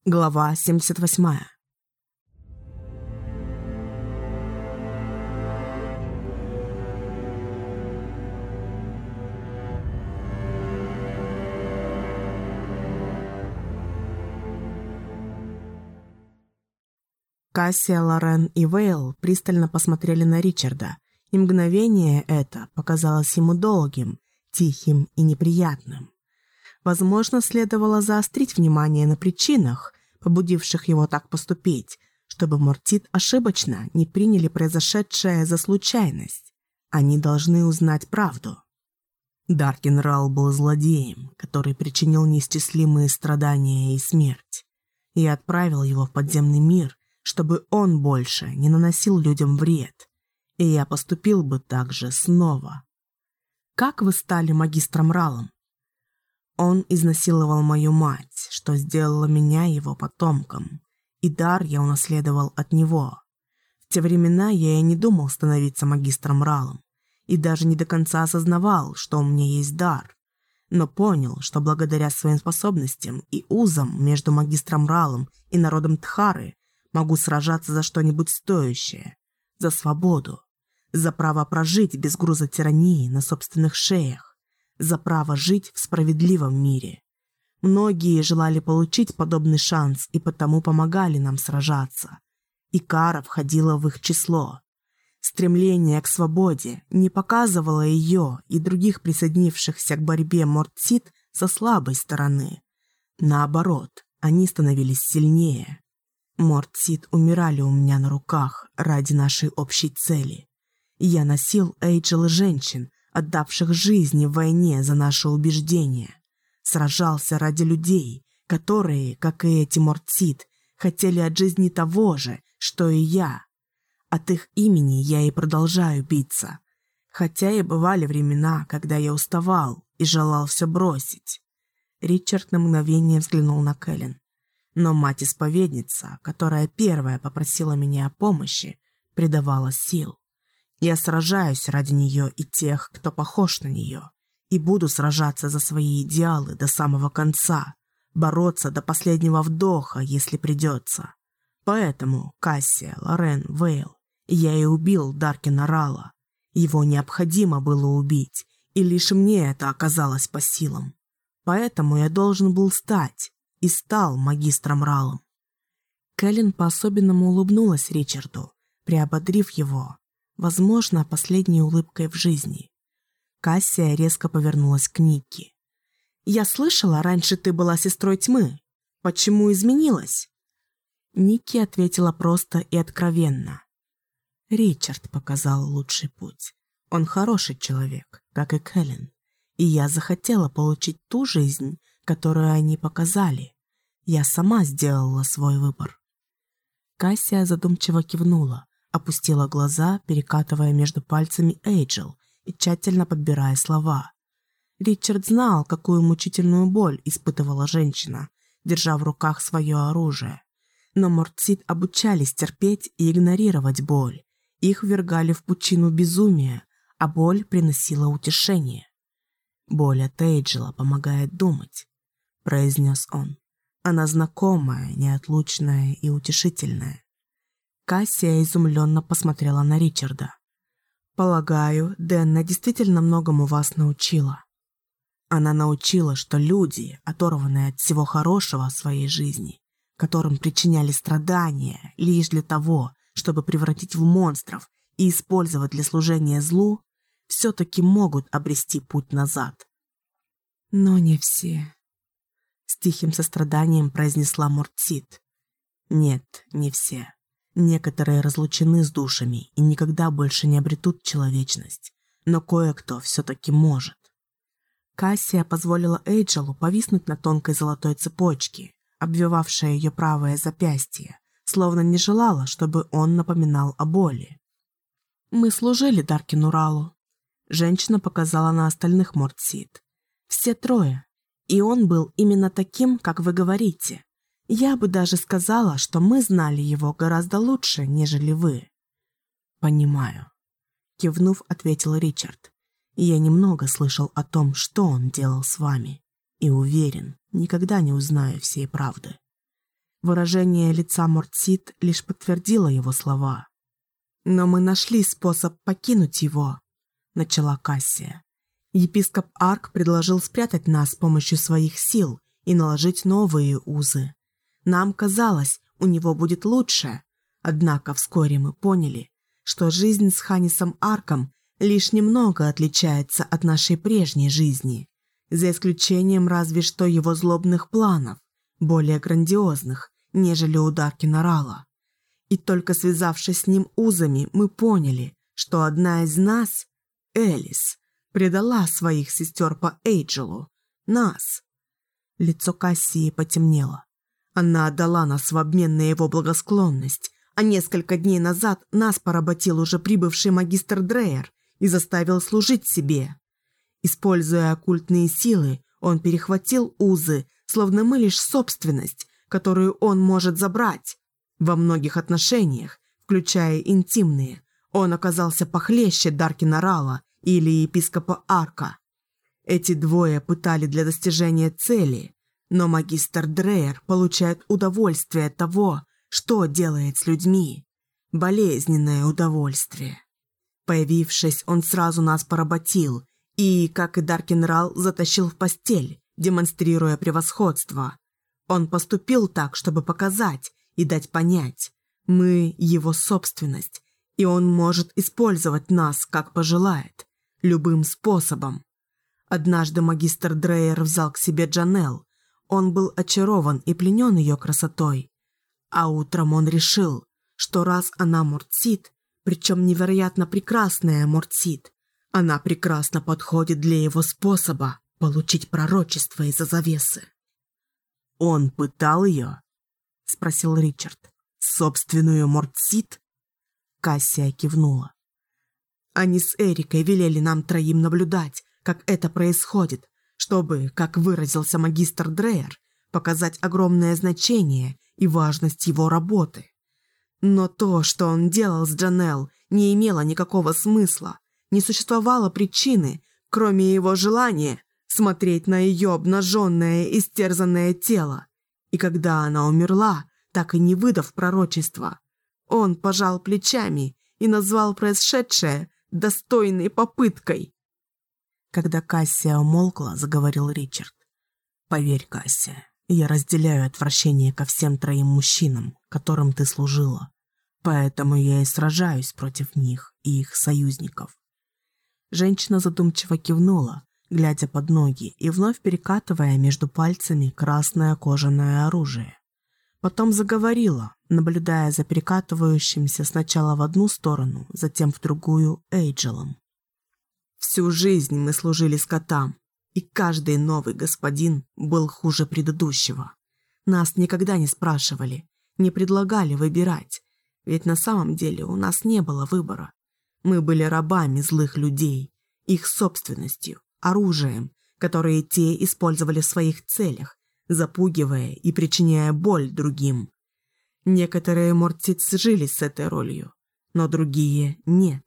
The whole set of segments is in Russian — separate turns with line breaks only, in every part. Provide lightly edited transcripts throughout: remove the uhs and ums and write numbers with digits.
Глава 78. Кассия, Лорен и Вейл пристально посмотрели на Ричарда, и мгновение это показалось ему долгим, тихим и неприятным. Возможно, следовало заострить внимание на причинах, побудивших его так поступить, чтобы Мортсид ошибочно не приняли произошедшее за случайность. Они должны узнать правду. Даркин Рал был злодеем, который причинил неисчислимые страдания и смерть. Я отправил его в подземный мир, чтобы он больше не наносил людям вред, и я поступил бы так же снова. Как вы стали магистром Ралом? Он изнасиловал мою мать, что сделало меня его потомком, и дар я унаследовал от него. В те времена я и не думал становиться магистром Ралом, и даже не до конца осознавал, что у меня есть дар, но понял, что благодаря своим способностям и узам между магистром Ралом и народом Тхары могу сражаться за что-нибудь стоящее, за свободу, за право прожить без груза тирании на собственных шеях, за право жить в справедливом мире. Многие желали получить подобный шанс и потому помогали нам сражаться. И кара входила в их число. Стремление к свободе не показывало ее и других присоединившихся к борьбе Мортсид со слабой стороны. Наоборот, они становились сильнее. Мортсид умирали у меня на руках ради нашей общей цели. Я носил Эйджел женщин, отдавших жизни в войне за наши убеждения. Сражался ради людей, которые, как и эти Мортсид, хотели от жизни того же, что и я. От их имени я и продолжаю биться. Хотя и бывали времена, когда я уставал и желал все бросить. Ричард на мгновение взглянул на Кэлен. Но мать-исповедница, которая первая попросила меня о помощи, придавала сил. Я сражаюсь ради нее и тех, кто похож на нее, и буду сражаться за свои идеалы до самого конца, бороться до последнего вдоха, если придется. Поэтому, Кассия, Лорен, Вейл, я и убил Даркина Рала. Его необходимо было убить, и лишь мне это оказалось по силам. Поэтому я должен был стать, и стал магистром Ралом. Кэлен по-особенному улыбнулась Ричарду, приободрив его, возможно, последней улыбкой в жизни. Кассия резко повернулась к Никки. «Я слышала, раньше ты была сестрой тьмы. Почему изменилась?» Никки ответила просто и откровенно. «Ричард показал лучший путь. Он хороший человек, как и Кэлен. И я захотела получить ту жизнь, которую они показали. Я сама сделала свой выбор». Кассия задумчиво кивнула, опустила глаза, перекатывая между пальцами Эйджел и тщательно подбирая слова. Ричард знал, какую мучительную боль испытывала женщина, держа в руках свое оружие. Но Мортсид обучались терпеть и игнорировать боль. Их ввергали в пучину безумия, а боль приносила утешение. «Боль от Эйджела помогает думать», — произнес он. «Она знакомая, неотлучная и утешительная». Кассия изумленно посмотрела на Ричарда. «Полагаю, Денна действительно многому вас научила». Она научила, что люди, оторванные от всего хорошего в своей жизни, которым причиняли страдания лишь для того, чтобы превратить в монстров и использовать для служения злу, все-таки могут обрести путь назад. «Но не все», — с тихим состраданием произнесла Мортсид. «Нет, не все. Некоторые разлучены с душами и никогда больше не обретут человечность, но кое-кто все-таки может». Кассия позволила Эйджелу повиснуть на тонкой золотой цепочке, обвивавшей ее правое запястье, словно не желала, чтобы он напоминал о боли. «Мы служили Даркину Ралу», — женщина показала на остальных Мортсид. «Все трое. И он был именно таким, как вы говорите. Я бы даже сказала, что мы знали его гораздо лучше, нежели вы». «Понимаю», — кивнув, ответил Ричард. «Я немного слышал о том, что он делал с вами, и уверен, никогда не узнаю всей правды». Выражение лица Мортсид лишь подтвердило его слова. «Но мы нашли способ покинуть его», — начала Кассия. «Епископ Арк предложил спрятать нас с помощью своих сил и наложить новые узы. Нам казалось, у него будет лучше, однако вскоре мы поняли, что жизнь с Ханисом Арком лишь немного отличается от нашей прежней жизни, за исключением разве что его злобных планов, более грандиозных, нежели у Даркина Рала. И только связавшись с ним узами, мы поняли, что одна из нас, Элис, предала своих сестер по Эйджелу, нас». Лицо Кассии потемнело. «Она отдала нас в обмен на его благосклонность, а несколько дней назад нас поработил уже прибывший магистр Дрейер и заставил служить себе. Используя оккультные силы, он перехватил узы, словно мы лишь собственность, которую он может забрать. Во многих отношениях, включая интимные, он оказался похлеще Даркина Рала или епископа Арка. Эти двое пытали для достижения цели, но магистр Дрейер получает удовольствие от того, что делает с людьми. Болезненное удовольствие. Появившись, он сразу нас поработил и, как и Даркин Рал, затащил в постель, демонстрируя превосходство. Он поступил так, чтобы показать и дать понять, мы его собственность, и он может использовать нас, как пожелает, любым способом. Однажды магистр Дрейер взял к себе Джанел. Он был очарован и пленен ее красотой. А утром он решил, что раз она Мортсид, причем невероятно прекрасная Мортсид, она прекрасно подходит для его способа получить пророчество из-за завесы. «Он пытал ее?» — спросил Ричард. «Собственную Мортсид?» Кассия кивнула. «Они с Эрикой велели нам троим наблюдать, как это происходит, чтобы, как выразился магистр Дрейер, показать огромное значение и важность его работы. Но то, что он делал с Джанел, не имело никакого смысла, не существовало причины, кроме его желания смотреть на ее обнаженное, истерзанное тело. И когда она умерла, так и не выдав пророчества, он пожал плечами и назвал происшедшее достойной попыткой». Когда Кассия умолкла, заговорил Ричард. «Поверь, Кассия, я разделяю отвращение ко всем троим мужчинам, которым ты служила. Поэтому я и сражаюсь против них и их союзников». Женщина задумчиво кивнула, глядя под ноги и вновь перекатывая между пальцами красное кожаное оружие. Потом заговорила, наблюдая за перекатывающимся сначала в одну сторону, затем в другую Эйджелом. «Всю жизнь мы служили скотам, и каждый новый господин был хуже предыдущего. Нас никогда не спрашивали, не предлагали выбирать, ведь на самом деле у нас не было выбора. Мы были рабами злых людей, их собственностью, оружием, которое те использовали в своих целях, запугивая и причиняя боль другим. Некоторые Мортсид сжились с этой ролью, но другие нет».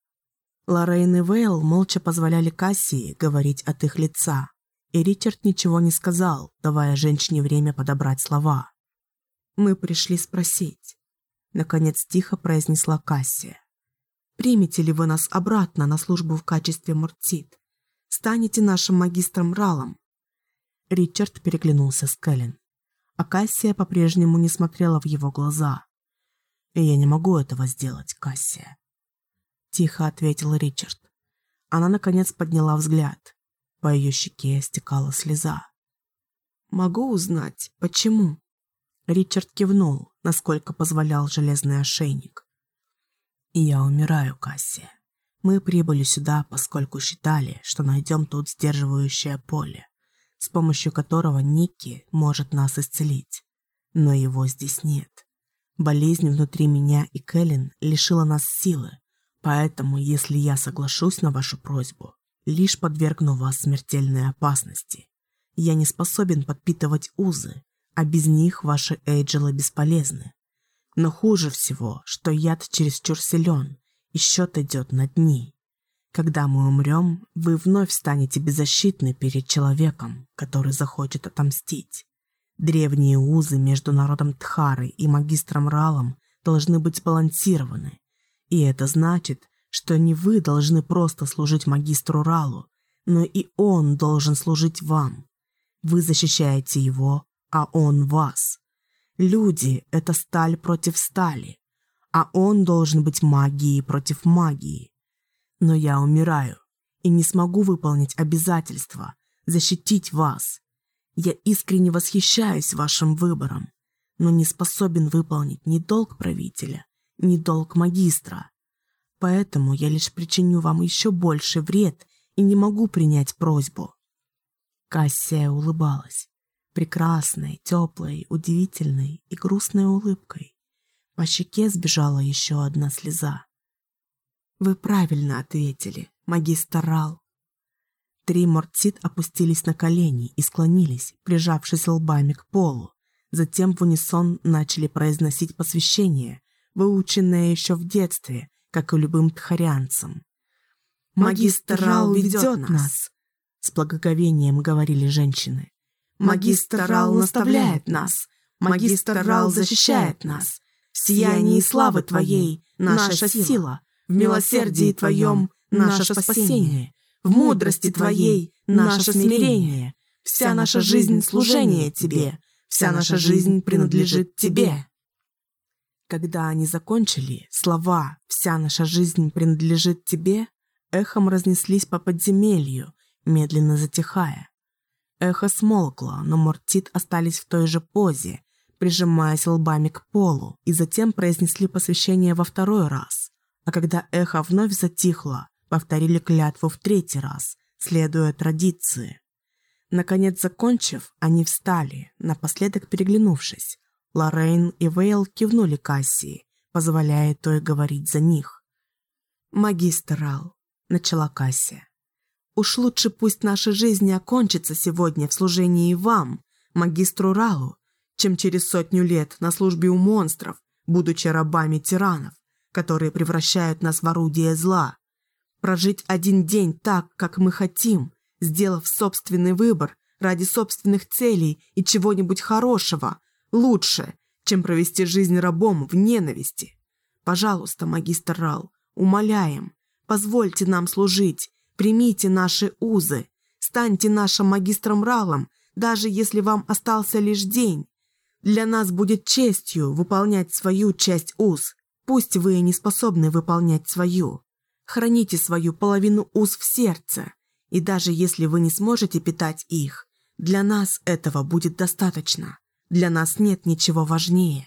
Лоррейн и Вейл молча позволяли Кассии говорить от их лица, и Ричард ничего не сказал, давая женщине время подобрать слова. «Мы пришли спросить», — наконец тихо произнесла Кассия. «Примете ли вы нас обратно на службу в качестве Мортсид? Станете нашим магистром Ралом?» Ричард переглянулся с Кэлен, а Кассия по-прежнему не смотрела в его глаза. «Я не могу этого сделать, Кассия», — тихо ответил Ричард. Она, наконец, подняла взгляд. По ее щеке стекала слеза. «Могу узнать, почему?» Ричард кивнул, насколько позволял железный ошейник. «Я умираю, Кассия. Мы прибыли сюда, поскольку считали, что найдем тут сдерживающее поле, с помощью которого Никки может нас исцелить. Но его здесь нет. Болезнь внутри меня и Кэлен лишила нас силы. Поэтому, если я соглашусь на вашу просьбу, лишь подвергну вас смертельной опасности. Я не способен подпитывать узы, а без них ваши Эйджелы бесполезны. Но хуже всего, что яд чересчур силен, и счет идет на дни. Когда мы умрем, вы вновь станете беззащитны перед человеком, который захочет отомстить. Древние узы между народом Тхары и магистром Ралом должны быть сбалансированы. И это значит, что не вы должны просто служить магистру Ралу, но и он должен служить вам. Вы защищаете его, а он вас. Люди – это сталь против стали, а он должен быть магией против магии. Но я умираю и не смогу выполнить обязательства, защитить вас. Я искренне восхищаюсь вашим выбором, но не способен выполнить ни долг правителя, ни долг магистра. Поэтому я лишь причиню вам еще больше вред и не могу принять просьбу». Кассия улыбалась, прекрасной, теплой, удивительной и грустной улыбкой. По щеке сбежала еще одна слеза. «Вы правильно ответили, магистр Рал». 3 Мортсид опустились на колени и склонились, прижавшись лбами к полу. Затем в унисон начали произносить посвящение, выученное еще в детстве, как и любым тхарианцам. «Магистр Рал ведет нас», — с благоговением говорили женщины. «Магистр Рал наставляет нас, магистр Рал защищает нас. В сиянии славы Твоей наша сила, в милосердии Твоем наше спасение, в мудрости Твоей наше смирение. Вся наша жизнь — служение Тебе, вся наша жизнь принадлежит Тебе». Когда они закончили, слова «вся наша жизнь принадлежит Тебе» эхом разнеслись по подземелью, медленно затихая. Эхо смолкло, но Мортсид остались в той же позе, прижимаясь лбами к полу, и затем произнесли посвящение во 2-й раз. А когда эхо вновь затихло, повторили клятву в 3-й раз, следуя традиции. Наконец закончив, они встали, напоследок переглянувшись. Лоррейн и Вейл кивнули Кассии, позволяя той говорить за них. «Магистр Рал», — начала Кассия, — «уж лучше пусть наша жизнь окончится сегодня в служении вам, магистру Ралу, чем через 100 лет на службе у монстров, будучи рабами тиранов, которые превращают нас в орудие зла. Прожить один день так, как мы хотим, сделав собственный выбор ради собственных целей и чего-нибудь хорошего, лучше, чем провести жизнь рабом в ненависти. Пожалуйста, магистр Рал, умоляем, позвольте нам служить, примите наши узы, станьте нашим магистром Ралом, даже если вам остался лишь день. Для нас будет честью выполнять свою часть уз, пусть вы и не способны выполнять свою. Храните свою половину уз в сердце, и даже если вы не сможете питать их, для нас этого будет достаточно. Для нас нет ничего важнее».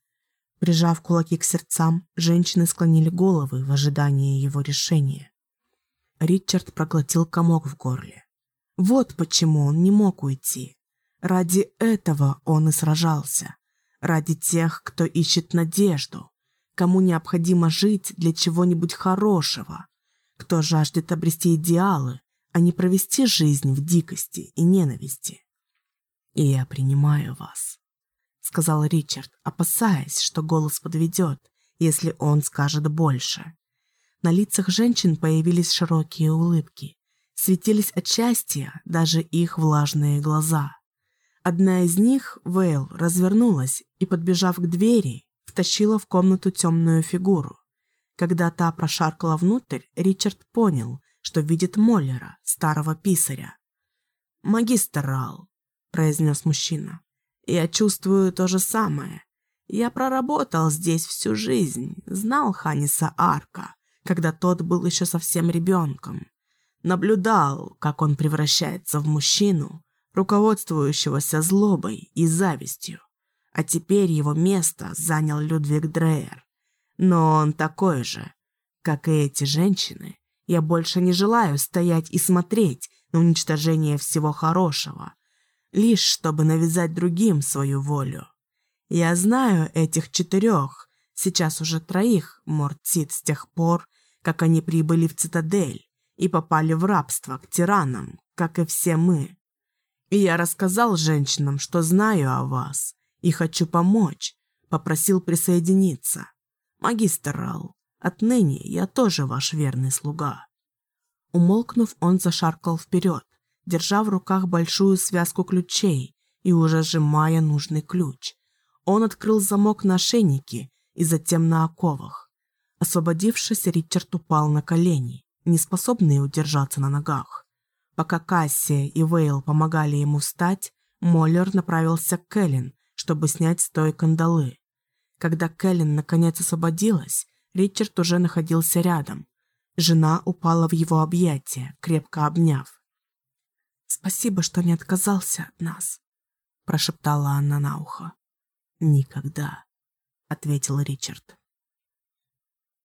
Прижав кулаки к сердцам, женщины склонили головы в ожидании его решения. Ричард проглотил комок в горле. Вот почему он не мог уйти. Ради этого он и сражался. Ради тех, кто ищет надежду, кому необходимо жить для чего-нибудь хорошего, кто жаждет обрести идеалы, а не провести жизнь в дикости и ненависти. «И я принимаю вас», — сказал Ричард, опасаясь, что голос подведет, если он скажет больше. На лицах женщин появились широкие улыбки. Светились от счастья даже их влажные глаза. Одна из них, Вейл, развернулась и, подбежав к двери, втащила в комнату темную фигуру. Когда та прошаркала внутрь, Ричард понял, что видит Моллера, старого писаря. «Магистр Рал», — произнес мужчина, — «я чувствую то же самое. Я проработал здесь всю жизнь, знал Ханиса Арка, когда тот был еще совсем ребенком. Наблюдал, как он превращается в мужчину, руководствующегося злобой и завистью. А теперь его место занял Людвиг Дрейер. Но он такой же, как и эти женщины. Я больше не желаю стоять и смотреть на уничтожение всего хорошего, лишь чтобы навязать другим свою волю. Я знаю этих 4, сейчас уже 3 Мортсид с тех пор, как они прибыли в цитадель и попали в рабство к тиранам, как и все мы. И я рассказал женщинам, что знаю о вас, и хочу помочь, попросил присоединиться. Магистр Рал, отныне я тоже ваш верный слуга». Умолкнув, он зашаркал вперед, держа в руках большую связку ключей, и уже сжимая нужный ключ. Он открыл замок на ошейнике и затем на оковах. Освободившись, Ричард упал на колени, не способный удержаться на ногах. Пока Кассия и Вейл помогали ему встать, Моллер направился к Кэлен, чтобы снять с той кандалы. Когда Кэлен наконец освободилась, Ричард уже находился рядом. Жена упала в его объятия, крепко обняв. «Спасибо, что не отказался от нас», – прошептала она на ухо. «Никогда», – ответил Ричард.